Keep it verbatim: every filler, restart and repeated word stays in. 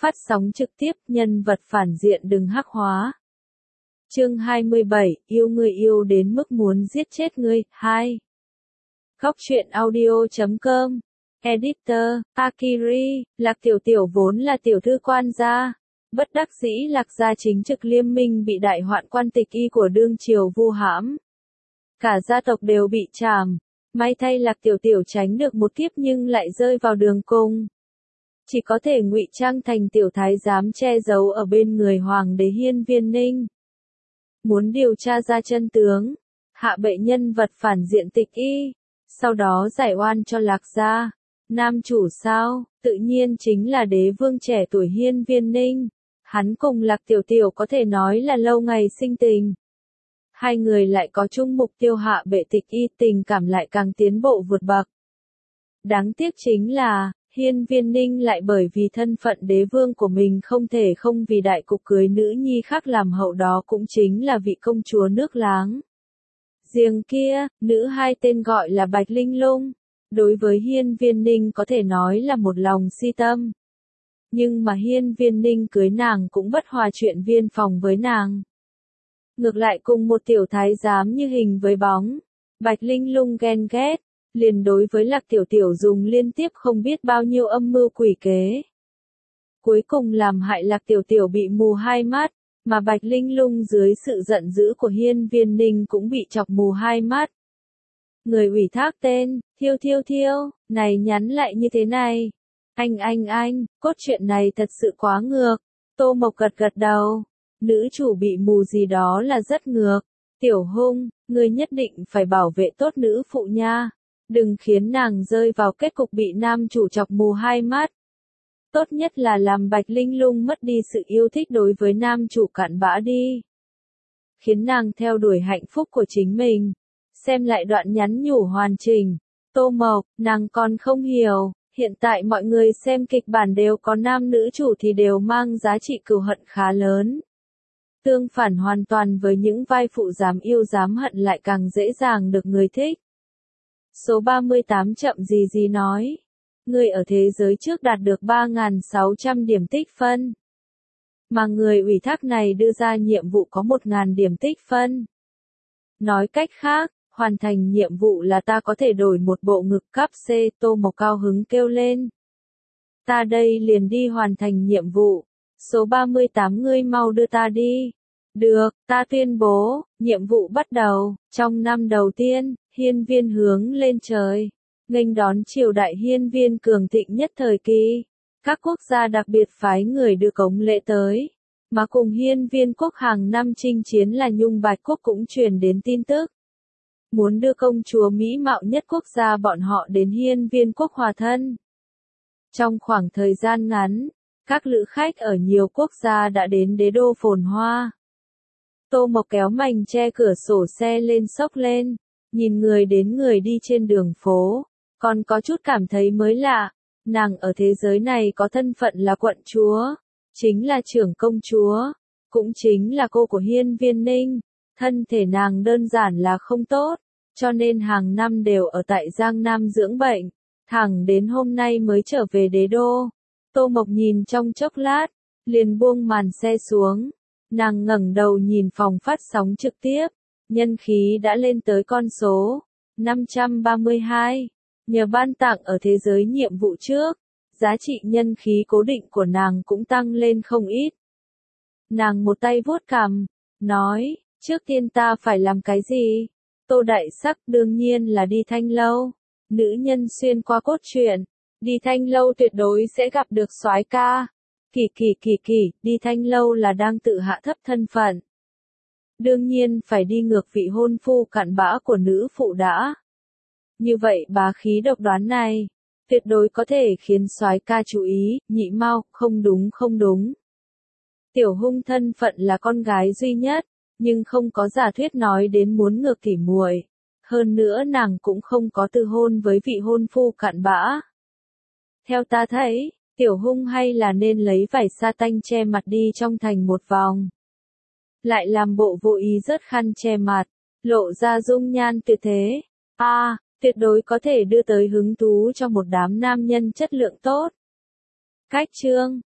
Phát sóng trực tiếp, nhân vật phản diện đừng hắc hóa. Chương hai mươi bảy, yêu người yêu đến mức muốn giết chết ngươi, hai. Góc truyện audio chấm com. Editor, Akiri, Lạc Tiểu Tiểu vốn là tiểu thư quan gia. Bất đắc dĩ Lạc gia chính trực Liêm Minh bị đại hoạn quan tịch y của đương triều vu hãm. Cả gia tộc đều bị trảm. May thay Lạc Tiểu Tiểu tránh được một kiếp nhưng lại rơi vào đường cùng. Chỉ có thể ngụy trang thành tiểu thái giám che giấu ở bên người hoàng đế Hiên Viên Ninh. Muốn điều tra ra chân tướng, hạ bệ nhân vật phản diện tịch y, sau đó giải oan cho Lạc gia. Nam chủ sao, tự nhiên chính là đế vương trẻ tuổi Hiên Viên Ninh. Hắn cùng Lạc Tiểu Tiểu có thể nói là lâu ngày sinh tình. Hai người lại có chung mục tiêu hạ bệ tịch y, tình cảm lại càng tiến bộ vượt bậc. Đáng tiếc chính là, Hiên Viên Ninh lại bởi vì thân phận đế vương của mình không thể không vì đại cục cưới nữ nhi khác làm hậu, đó cũng chính là vị công chúa nước Láng. Riêng kia, nữ hai tên gọi là Bạch Linh Lung, đối với Hiên Viên Ninh có thể nói là một lòng si tâm. Nhưng mà Hiên Viên Ninh cưới nàng cũng bất hòa chuyện viên phòng với nàng. Ngược lại cùng một tiểu thái giám như hình với bóng, Bạch Linh Lung ghen ghét, liền đối với Lạc Tiểu Tiểu dùng liên tiếp không biết bao nhiêu âm mưu quỷ kế. Cuối cùng làm hại Lạc Tiểu Tiểu bị mù hai mắt, mà Bạch Linh Lung dưới sự giận dữ của Hiên Viên Ninh cũng bị chọc mù hai mắt. Người ủy thác tên, Thiêu Thiêu Thiêu, này nhắn lại như thế này. Anh anh anh, cốt truyện này thật sự quá ngược. Tô Mộc gật gật đầu. Nữ chủ bị mù gì đó là rất ngược. Tiểu Hung, ngươi nhất định phải bảo vệ tốt nữ phụ nha. Đừng khiến nàng rơi vào kết cục bị nam chủ chọc mù hai mắt. Tốt nhất là làm Bạch Linh Lung mất đi sự yêu thích đối với nam chủ cặn bã đi. Khiến nàng theo đuổi hạnh phúc của chính mình. Xem lại đoạn nhắn nhủ hoàn chỉnh. Tô Mộc, nàng còn không hiểu. Hiện tại mọi người xem kịch bản đều có nam nữ chủ thì đều mang giá trị cừu hận khá lớn. Tương phản hoàn toàn với những vai phụ dám yêu dám hận lại càng dễ dàng được người thích. Số ba mươi tám chậm gì gì nói. Người ở thế giới trước đạt được ba nghìn sáu trăm điểm tích phân. Mà người ủy thác này đưa ra nhiệm vụ có một nghìn điểm tích phân. Nói cách khác, hoàn thành nhiệm vụ là ta có thể đổi một bộ ngực cấp C. Tô Mộc cao hứng kêu lên. Ta đây liền đi hoàn thành nhiệm vụ. Số ba mươi tám ngươi mau đưa ta đi. Được, ta tuyên bố, nhiệm vụ bắt đầu. Trong năm đầu tiên, Hiên Viên hướng lên trời. Nghênh đón triều đại Hiên Viên cường thịnh nhất thời kỳ. Các quốc gia đặc biệt phái người đưa cống lễ tới. Mà cùng Hiên Viên quốc hàng năm chinh chiến là Nhung Bạch quốc cũng truyền đến tin tức. Muốn đưa công chúa mỹ mạo nhất quốc gia bọn họ đến Hiên Viên quốc hòa thân. Trong khoảng thời gian ngắn, các lữ khách ở nhiều quốc gia đã đến đế đô phồn hoa. Tô Mộc kéo mành che cửa sổ xe lên xốc lên, nhìn người đến người đi trên đường phố, còn có chút cảm thấy mới lạ. Nàng ở thế giới này có thân phận là quận chúa, chính là trưởng công chúa, cũng chính là cô của Hiên Viên Ninh. Thân thể nàng đơn giản là không tốt, cho nên hàng năm đều ở tại Giang Nam dưỡng bệnh, thẳng đến hôm nay mới trở về đế đô. Tô Mộc nhìn trong chốc lát, liền buông màn xe xuống. Nàng ngẩng đầu nhìn phòng phát sóng trực tiếp, nhân khí đã lên tới con số năm trăm ba mươi hai. Nhờ ban tặng ở thế giới nhiệm vụ trước, giá trị nhân khí cố định của nàng cũng tăng lên không ít. Nàng một tay vuốt cằm, nói, trước tiên ta phải làm cái gì? Tô Đại Sắc đương nhiên là đi Thanh Lâu. Nữ nhân xuyên qua cốt truyện, đi Thanh Lâu tuyệt đối sẽ gặp được soái ca. Kỳ kỳ kỳ kỳ, đi Thanh Lâu là đang tự hạ thấp thân phận. Đương nhiên phải đi ngược vị hôn phu cặn bã của nữ phụ đã. Như vậy bá khí độc đoán này, tuyệt đối có thể khiến soái ca chú ý. Nhị Mao, không đúng không đúng. Tiểu Hung thân phận là con gái duy nhất, nhưng không có giả thuyết nói đến muốn ngược tỉ muội. Hơn nữa nàng cũng không có từ hôn với vị hôn phu cặn bã. Theo ta thấy, Tiểu Hung hay là nên lấy vải sa tanh che mặt đi trong thành một vòng. Lại làm bộ vô ý rớt khăn che mặt, lộ ra dung nhan tuyệt thế. A, à, tuyệt đối có thể đưa tới hứng thú cho một đám nam nhân chất lượng tốt. Cách chương